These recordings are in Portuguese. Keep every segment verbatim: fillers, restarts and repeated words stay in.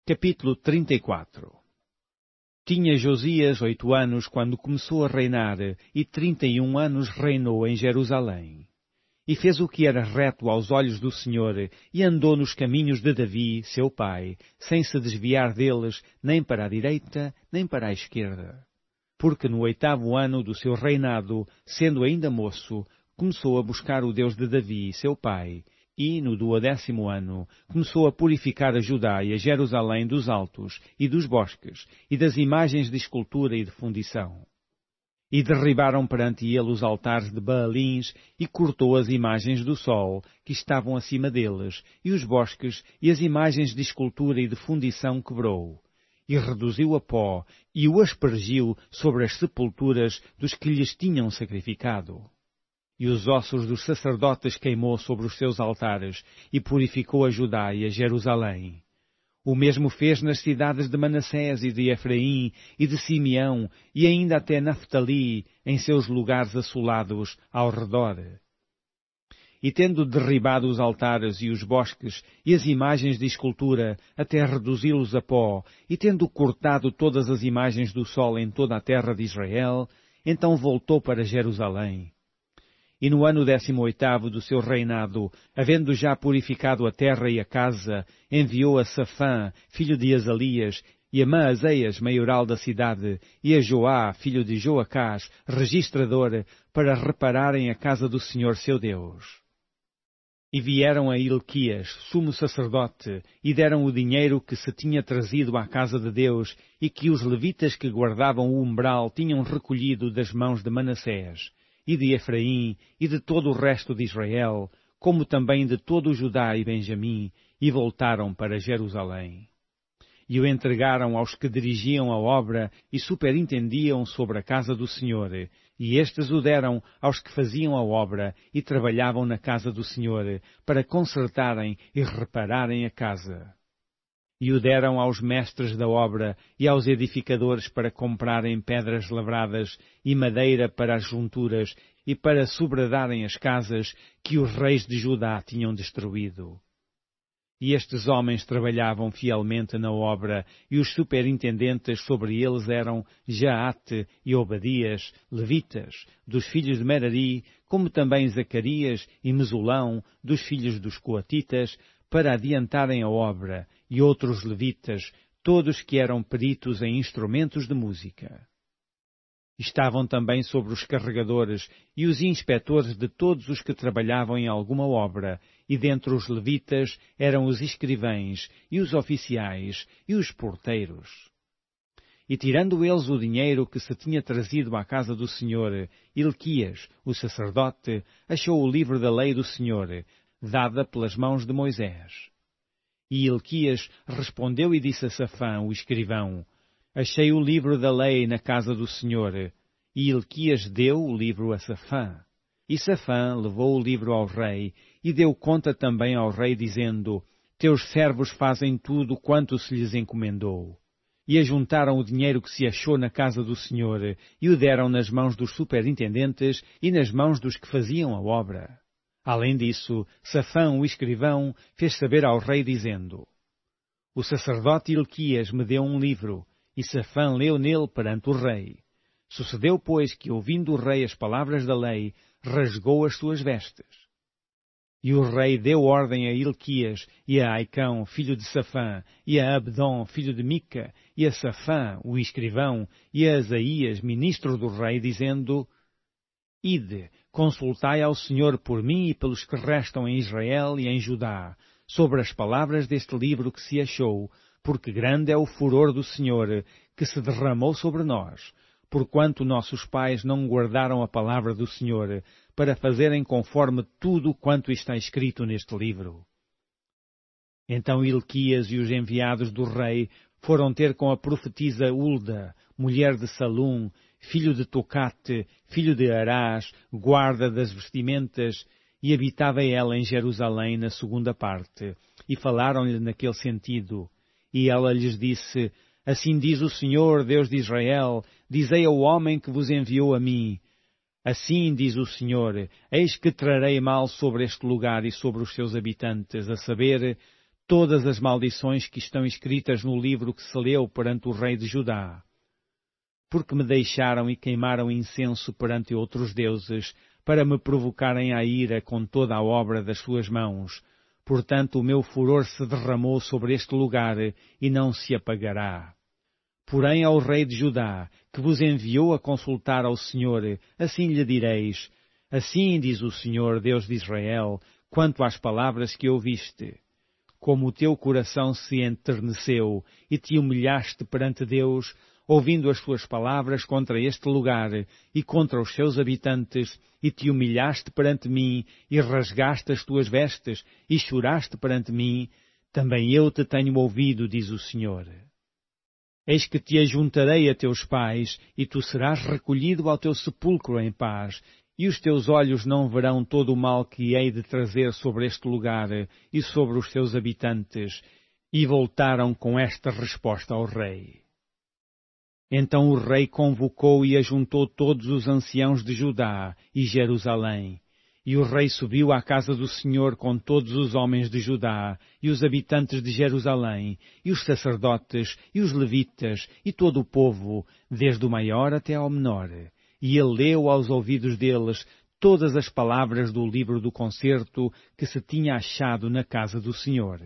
Capítulo trinta e quatro. Tinha Josias oito anos quando começou a reinar, e trinta e um anos reinou em Jerusalém. E fez o que era reto aos olhos do Senhor, e andou nos caminhos de Davi, seu pai, sem se desviar deles, nem para a direita, nem para a esquerda. Porque no oitavo ano do seu reinado, sendo ainda moço, começou a buscar o Deus de Davi, seu pai, e, no duodécimo ano, começou a purificar a Judá e a Jerusalém dos altos e dos bosques, e das imagens de escultura e de fundição. E derribaram perante ele os altares de Baalins, e cortou as imagens do sol, que estavam acima deles, e os bosques, e as imagens de escultura e de fundição quebrou. E reduziu a pó, e o aspergiu sobre as sepulturas dos que lhes tinham sacrificado. E os ossos dos sacerdotes queimou sobre os seus altares, e purificou a Judá e a Jerusalém. O mesmo fez nas cidades de Manassés e de Efraim e de Simeão, e ainda até Naftali, em seus lugares assolados ao redor. E tendo derribado os altares e os bosques e as imagens de escultura, até reduzi-los a pó, e tendo cortado todas as imagens do sol em toda a terra de Israel, então voltou para Jerusalém. E no ano décimo oitavo do seu reinado, havendo já purificado a terra e a casa, enviou a Safã, filho de Azalias, e a Maazéias, maioral da cidade, e a Joá, filho de Joacás, registrador, para repararem a casa do Senhor seu Deus. E vieram a Hilquias, sumo sacerdote, e deram o dinheiro que se tinha trazido à casa de Deus, e que os levitas que guardavam o umbral tinham recolhido das mãos de Manassés, e de Efraim, e de todo o resto de Israel, como também de todo o Judá e Benjamim, e voltaram para Jerusalém. E o entregaram aos que dirigiam a obra e superintendiam sobre a casa do Senhor, e estes o deram aos que faziam a obra e trabalhavam na casa do Senhor, para consertarem e repararem a casa. E o deram aos mestres da obra e aos edificadores para comprarem pedras lavradas e madeira para as junturas e para sobradarem as casas que os reis de Judá tinham destruído. E estes homens trabalhavam fielmente na obra, e os superintendentes sobre eles eram Jaate e Obadias, levitas, dos filhos de Merari, como também Zacarias e Mesulão, dos filhos dos coatitas, para adiantarem a obra, e outros levitas, todos que eram peritos em instrumentos de música. Estavam também sobre os carregadores e os inspetores de todos os que trabalhavam em alguma obra, e dentre os levitas eram os escrivães, e os oficiais, e os porteiros. E tirando eles o dinheiro que se tinha trazido à casa do Senhor, Hilquias, o sacerdote, achou o livro da lei do Senhor, dada pelas mãos de Moisés. E Hilquias respondeu e disse a Safã, o escrivão: Achei o livro da lei na casa do Senhor. E Hilquias deu o livro a Safã. E Safã levou o livro ao rei, e deu conta também ao rei, dizendo: Teus servos fazem tudo quanto se lhes encomendou. E ajuntaram o dinheiro que se achou na casa do Senhor, e o deram nas mãos dos superintendentes e nas mãos dos que faziam a obra. Além disso, Safã, o escrivão, fez saber ao rei, dizendo: O sacerdote Hilquias me deu um livro, e Safã leu nele perante o rei. Sucedeu, pois, que, ouvindo o rei as palavras da lei, rasgou as suas vestes. E o rei deu ordem a Hilquias, e a Aicão, filho de Safã, e a Abdom, filho de Mica, e a Safã, o escrivão, e a Asaías, ministro do rei, dizendo: Ide, consultai ao Senhor por mim e pelos que restam em Israel e em Judá, sobre as palavras deste livro que se achou, porque grande é o furor do Senhor, que se derramou sobre nós, porquanto nossos pais não guardaram a palavra do Senhor, para fazerem conforme tudo quanto está escrito neste livro. Então Hilquias e os enviados do rei foram ter com a profetisa Hulda, mulher de Salum, filho de Tocate, filho de Arás, guarda das vestimentas, e habitava ela em Jerusalém na segunda parte, e falaram-lhe naquele sentido. E ela lhes disse: Assim diz o Senhor, Deus de Israel, dizei ao homem que vos enviou a mim: Assim diz o Senhor, eis que trarei mal sobre este lugar e sobre os seus habitantes, a saber, todas as maldições que estão escritas no livro que se leu perante o rei de Judá. Porque me deixaram e queimaram incenso perante outros deuses, para me provocarem à ira com toda a obra das suas mãos. Portanto, o meu furor se derramou sobre este lugar e não se apagará. Porém, ao rei de Judá, que vos enviou a consultar ao Senhor, assim lhe direis: assim diz o Senhor, Deus de Israel, quanto às palavras que ouviste. Como o teu coração se enterneceu e te humilhaste perante Deus, ouvindo as suas palavras contra este lugar e contra os seus habitantes, e te humilhaste perante mim, e rasgaste as tuas vestes, e choraste perante mim, também eu te tenho ouvido, diz o Senhor. Eis que te ajuntarei a teus pais, e tu serás recolhido ao teu sepulcro em paz, e os teus olhos não verão todo o mal que hei de trazer sobre este lugar e sobre os seus habitantes. E voltaram com esta resposta ao rei. Então o rei convocou e ajuntou todos os anciãos de Judá e Jerusalém. E o rei subiu à casa do Senhor com todos os homens de Judá, e os habitantes de Jerusalém, e os sacerdotes, e os levitas, e todo o povo, desde o maior até ao menor. E ele leu aos ouvidos deles todas as palavras do livro do concerto que se tinha achado na casa do Senhor.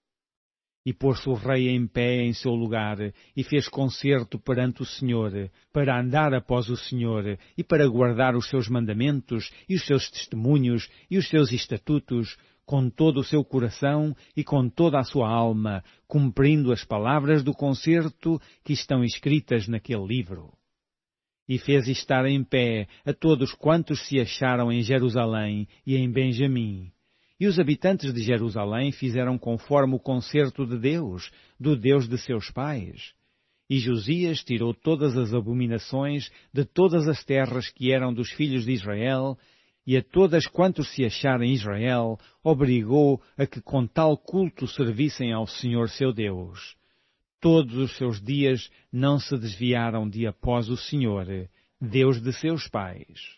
E pôs-se o rei em pé em seu lugar, e fez concerto perante o Senhor, para andar após o Senhor, e para guardar os seus mandamentos, e os seus testemunhos, e os seus estatutos, com todo o seu coração e com toda a sua alma, cumprindo as palavras do concerto que estão escritas naquele livro. E fez estar em pé a todos quantos se acharam em Jerusalém e em Benjamim. E os habitantes de Jerusalém fizeram conforme o concerto de Deus, do Deus de seus pais. E Josias tirou todas as abominações de todas as terras que eram dos filhos de Israel, e a todas quantos se acharam em Israel, obrigou a que com tal culto servissem ao Senhor seu Deus. Todos os seus dias não se desviaram de após o Senhor, Deus de seus pais.